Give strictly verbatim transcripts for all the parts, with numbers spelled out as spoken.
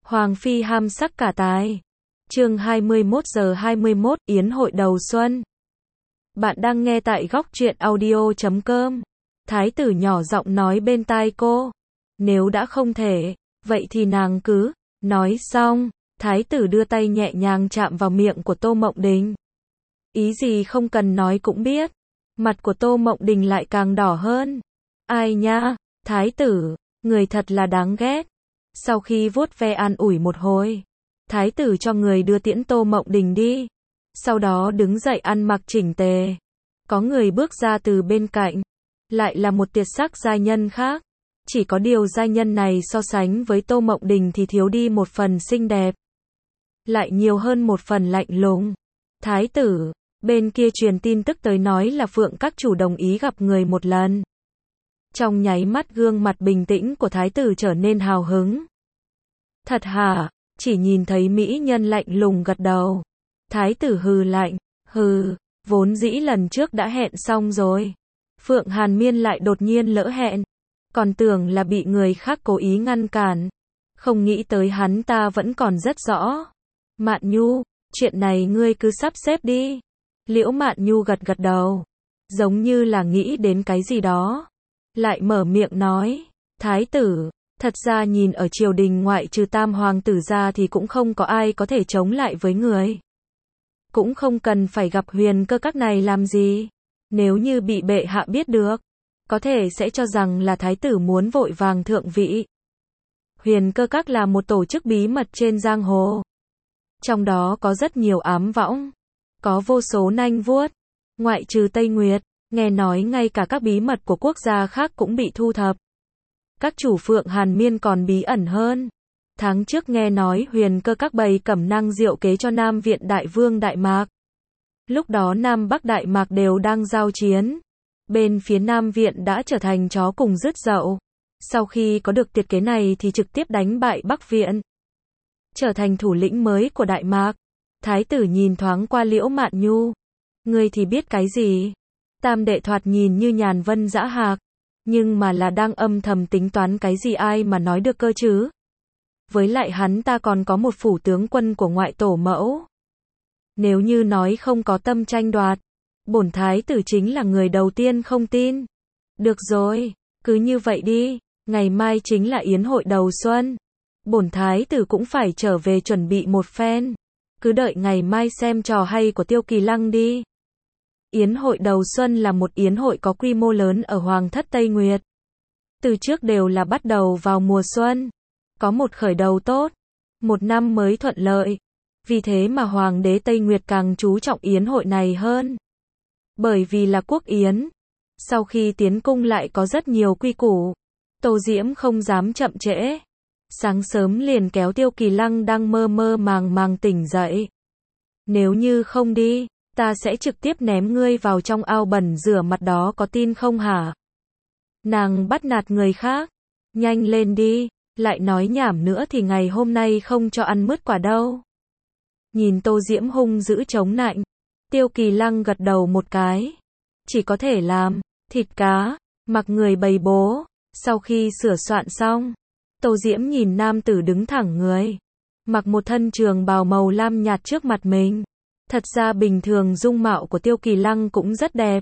Hoàng phi ham sắc cả tài. Chương hai mươi mốt giờ hai mươi mốt, yến hội đầu xuân. Bạn đang nghe tại góc truyện audio chấm com. Thái tử nhỏ giọng nói bên tai cô. Nếu đã không thể, vậy thì nàng cứ. Nói xong, thái tử đưa tay nhẹ nhàng chạm vào miệng của Tô Mộng Đình. Ý gì không cần nói cũng biết. Mặt của Tô Mộng Đình lại càng đỏ hơn. Ai nha, thái tử, người thật là đáng ghét. Sau khi vuốt ve an ủi một hồi, thái tử cho người đưa tiễn Tô Mộng Đình đi. Sau đó đứng dậy ăn mặc chỉnh tề. Có người bước ra từ bên cạnh. Lại là một tuyệt sắc giai nhân khác. Chỉ có điều giai nhân này so sánh với Tô Mộng Đình thì thiếu đi một phần xinh đẹp. Lại nhiều hơn một phần lạnh lùng. Thái tử, bên kia truyền tin tức tới nói là Phượng các chủ đồng ý gặp người một lần. Trong nháy mắt gương mặt bình tĩnh của thái tử trở nên hào hứng. Thật hả? Chỉ nhìn thấy mỹ nhân lạnh lùng gật đầu. Thái tử hừ lạnh, hừ, vốn dĩ lần trước đã hẹn xong rồi. Phượng Hàn Miên lại đột nhiên lỡ hẹn. Còn tưởng là bị người khác cố ý ngăn cản. Không nghĩ tới hắn ta vẫn còn rất rõ. Mạn Nhu, chuyện này ngươi cứ sắp xếp đi. Liễu Mạn Nhu gật gật đầu. Giống như là nghĩ đến cái gì đó. Lại mở miệng nói. Thái tử, thật ra nhìn ở triều đình ngoại trừ tam hoàng tử ra thì cũng không có ai có thể chống lại với người. Cũng không cần phải gặp huyền cơ các này làm gì. Nếu như bị bệ hạ biết được, có thể sẽ cho rằng là thái tử muốn vội vàng thượng vị. Huyền cơ các là một tổ chức bí mật trên giang hồ. Trong đó có rất nhiều ám võng. Có vô số nanh vuốt. Ngoại trừ Tây Nguyệt, nghe nói ngay cả các bí mật của quốc gia khác cũng bị thu thập. Các chủ Phượng Hàn Miên còn bí ẩn hơn. Tháng trước nghe nói huyền cơ các bày cẩm nang diệu kế cho Nam Viện Đại Vương Đại Mạc. Lúc đó Nam Bắc Đại Mạc đều đang giao chiến. Bên phía Nam Viện đã trở thành chó cùng rứt dậu. Sau khi có được tuyệt kế này thì trực tiếp đánh bại Bắc Viện. Trở thành thủ lĩnh mới của Đại Mạc. Thái tử nhìn thoáng qua Liễu Mạn Nhu. Ngươi thì biết cái gì? Tam đệ thoạt nhìn như nhàn vân dã hạc. Nhưng mà là đang âm thầm tính toán cái gì ai mà nói được cơ chứ? Với lại hắn ta còn có một phủ tướng quân của ngoại tổ mẫu. Nếu như nói không có tâm tranh đoạt, bổn thái tử chính là người đầu tiên không tin. Được rồi, cứ như vậy đi, ngày mai chính là yến hội đầu xuân. Bổn thái tử cũng phải trở về chuẩn bị một phen. Cứ đợi ngày mai xem trò hay của Tiêu Kỳ Lăng đi. Yến hội đầu xuân là một yến hội có quy mô lớn ở Hoàng thất Tây Nguyệt. Từ trước đều là bắt đầu vào mùa xuân. Có một khởi đầu tốt. Một năm mới thuận lợi. Vì thế mà Hoàng đế Tây Nguyệt càng chú trọng yến hội này hơn. Bởi vì là quốc yến. Sau khi tiến cung lại có rất nhiều quy củ. Tô Diễm không dám chậm trễ. Sáng sớm liền kéo Tiêu Kỳ Lăng đang mơ mơ màng màng tỉnh dậy. Nếu như không đi, ta sẽ trực tiếp ném ngươi vào trong ao bẩn rửa mặt đó, có tin không hả? Nàng bắt nạt người khác. Nhanh lên đi, lại nói nhảm nữa thì ngày hôm nay không cho ăn mứt quả đâu. Nhìn Tô Diễm hung dữ chống nạnh. Tiêu Kỳ Lăng gật đầu một cái. Chỉ có thể làm, thịt cá, mặc người bày bố. Sau khi sửa soạn xong, Tô Diễm nhìn nam tử đứng thẳng người. Mặc một thân trường bào màu lam nhạt trước mặt mình. Thật ra bình thường dung mạo của Tiêu Kỳ Lăng cũng rất đẹp.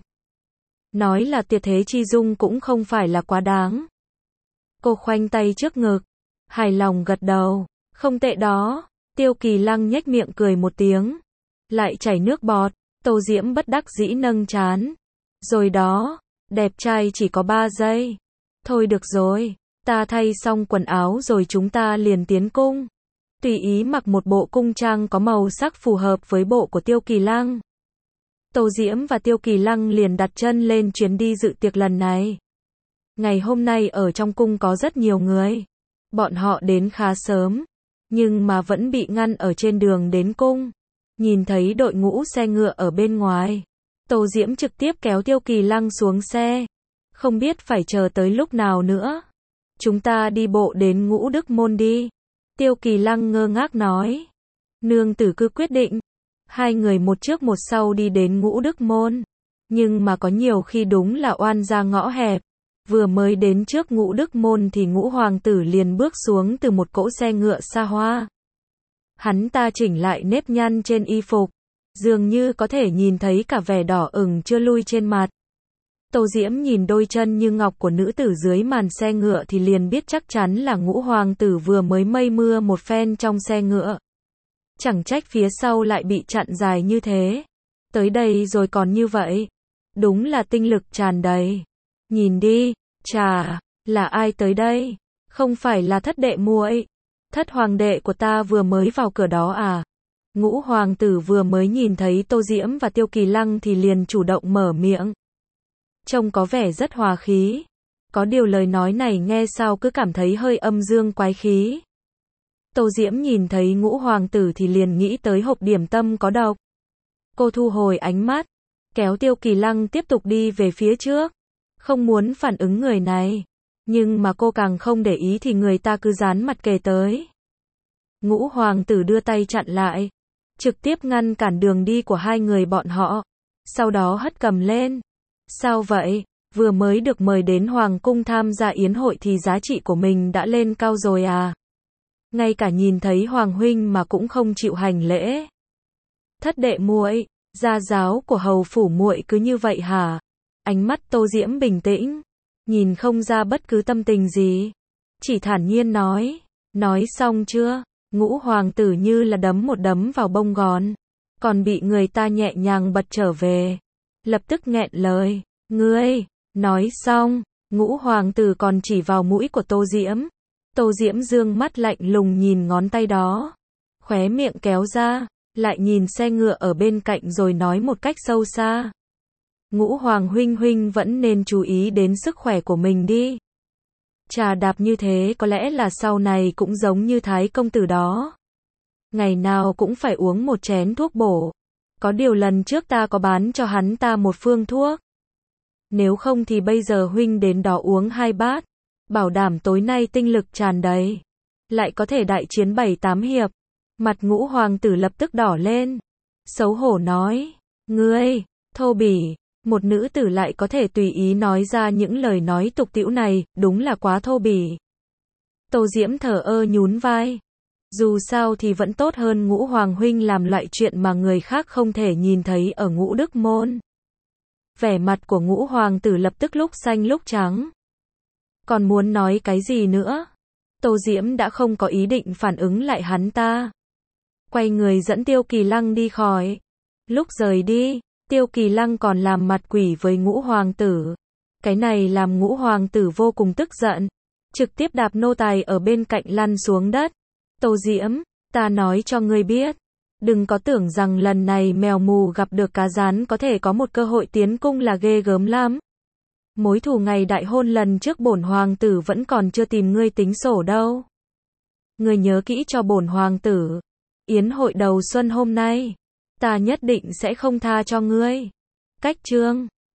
Nói là tuyệt thế chi dung cũng không phải là quá đáng. Cô khoanh tay trước ngực. Hài lòng gật đầu. Không tệ đó. Tiêu Kỳ Lăng nhếch miệng cười một tiếng. Lại chảy nước bọt. Tô Diễm bất đắc dĩ nâng trán. Rồi đó. Đẹp trai chỉ có ba giây. Thôi được rồi. Ta thay xong quần áo rồi chúng ta liền tiến cung. Tùy ý mặc một bộ cung trang có màu sắc phù hợp với bộ của Tiêu Kỳ Lăng. Tô Diễm và Tiêu Kỳ Lăng liền đặt chân lên chuyến đi dự tiệc lần này. Ngày hôm nay ở trong cung có rất nhiều người. Bọn họ đến khá sớm, nhưng mà vẫn bị ngăn ở trên đường đến cung. Nhìn thấy đội ngũ xe ngựa ở bên ngoài, Tô Diễm trực tiếp kéo Tiêu Kỳ Lăng xuống xe. Không biết phải chờ tới lúc nào nữa. Chúng ta đi bộ đến Ngũ Đức Môn đi. Tiêu Kỳ Lăng ngơ ngác nói. Nương tử cứ quyết định. Hai người một trước một sau đi đến Ngũ Đức Môn. Nhưng mà có nhiều khi đúng là oan ra ngõ hẹp. Vừa mới đến trước Ngũ Đức Môn thì Ngũ Hoàng tử liền bước xuống từ một cỗ xe ngựa xa hoa. Hắn ta chỉnh lại nếp nhăn trên y phục, dường như có thể nhìn thấy cả vẻ đỏ ửng chưa lui trên mặt. Tô Diễm nhìn đôi chân như ngọc của nữ tử dưới màn xe ngựa thì liền biết chắc chắn là Ngũ Hoàng tử vừa mới mây mưa một phen trong xe ngựa. Chẳng trách phía sau lại bị chặn dài như thế. Tới đây rồi còn như vậy. Đúng là tinh lực tràn đầy. Nhìn đi, chà, là ai tới đây? Không phải là thất đệ muội. Thất hoàng đệ của ta vừa mới vào cửa đó à? Ngũ Hoàng tử vừa mới nhìn thấy Tô Diễm và Tiêu Kỳ Lăng thì liền chủ động mở miệng. Trông có vẻ rất hòa khí. Có điều lời nói này nghe sao cứ cảm thấy hơi âm dương quái khí. Tô Diễm nhìn thấy Ngũ Hoàng tử thì liền nghĩ tới hộp điểm tâm có độc. Cô thu hồi ánh mắt, kéo Tiêu Kỳ Lăng tiếp tục đi về phía trước. Không muốn phản ứng người này. Nhưng mà cô càng không để ý thì người ta cứ dán mặt kề tới. Ngũ Hoàng tử đưa tay chặn lại, trực tiếp ngăn cản đường đi của hai người bọn họ. Sau đó hất cầm lên. Sao vậy? Vừa mới được mời đến Hoàng cung tham gia yến hội thì giá trị của mình đã lên cao rồi à? Ngay cả nhìn thấy Hoàng huynh mà cũng không chịu hành lễ. Thất đệ muội, gia giáo của hầu phủ muội cứ như vậy hả? Ánh mắt Tô Diễm bình tĩnh, nhìn không ra bất cứ tâm tình gì, chỉ thản nhiên nói. Nói xong chưa? Ngũ Hoàng tử như là đấm một đấm vào bông gòn, còn bị người ta nhẹ nhàng bật trở về. Lập tức nghẹn lời. Ngươi, nói xong, Ngũ Hoàng tử còn chỉ vào mũi của Tô Diễm. Tô Diễm dương mắt lạnh lùng nhìn ngón tay đó, khóe miệng kéo ra, lại nhìn xe ngựa ở bên cạnh rồi nói một cách sâu xa. Ngũ Hoàng huynh huynh vẫn nên chú ý đến sức khỏe của mình đi. Trà đạp như thế có lẽ là sau này cũng giống như Thái công tử đó. Ngày nào cũng phải uống một chén thuốc bổ. Có điều lần trước ta có bán cho hắn ta một phương thuốc. Nếu không thì bây giờ huynh đến đó uống hai bát. Bảo đảm tối nay tinh lực tràn đầy. Lại có thể đại chiến bảy tám hiệp. Mặt Ngũ Hoàng tử lập tức đỏ lên. Xấu hổ nói. Ngươi, thô bỉ. Một nữ tử lại có thể tùy ý nói ra những lời nói tục tĩu này, đúng là quá thô bỉ. Tô Diễm thở ơ nhún vai. Dù sao thì vẫn tốt hơn Ngũ Hoàng huynh làm loại chuyện mà người khác không thể nhìn thấy ở Ngũ Đức Môn. Vẻ mặt của Ngũ Hoàng tử lập tức lúc xanh lúc trắng. Còn muốn nói cái gì nữa? Tô Diễm đã không có ý định phản ứng lại hắn ta. Quay người dẫn Tiêu Kỳ Lăng đi khỏi. Lúc rời đi, Tiêu Kỳ Lăng còn làm mặt quỷ với Ngũ Hoàng tử. Cái này làm Ngũ Hoàng tử vô cùng tức giận. Trực tiếp đạp nô tài ở bên cạnh lăn xuống đất. Tô Diễm, ta nói cho ngươi biết. Đừng có tưởng rằng lần này mèo mù gặp được cá rán có thể có một cơ hội tiến cung là ghê gớm lắm. Mối thù ngày đại hôn lần trước bổn hoàng tử vẫn còn chưa tìm ngươi tính sổ đâu. Ngươi nhớ kỹ cho bổn hoàng tử. Yến hội đầu xuân hôm nay, ta nhất định sẽ không tha cho ngươi. Cách chương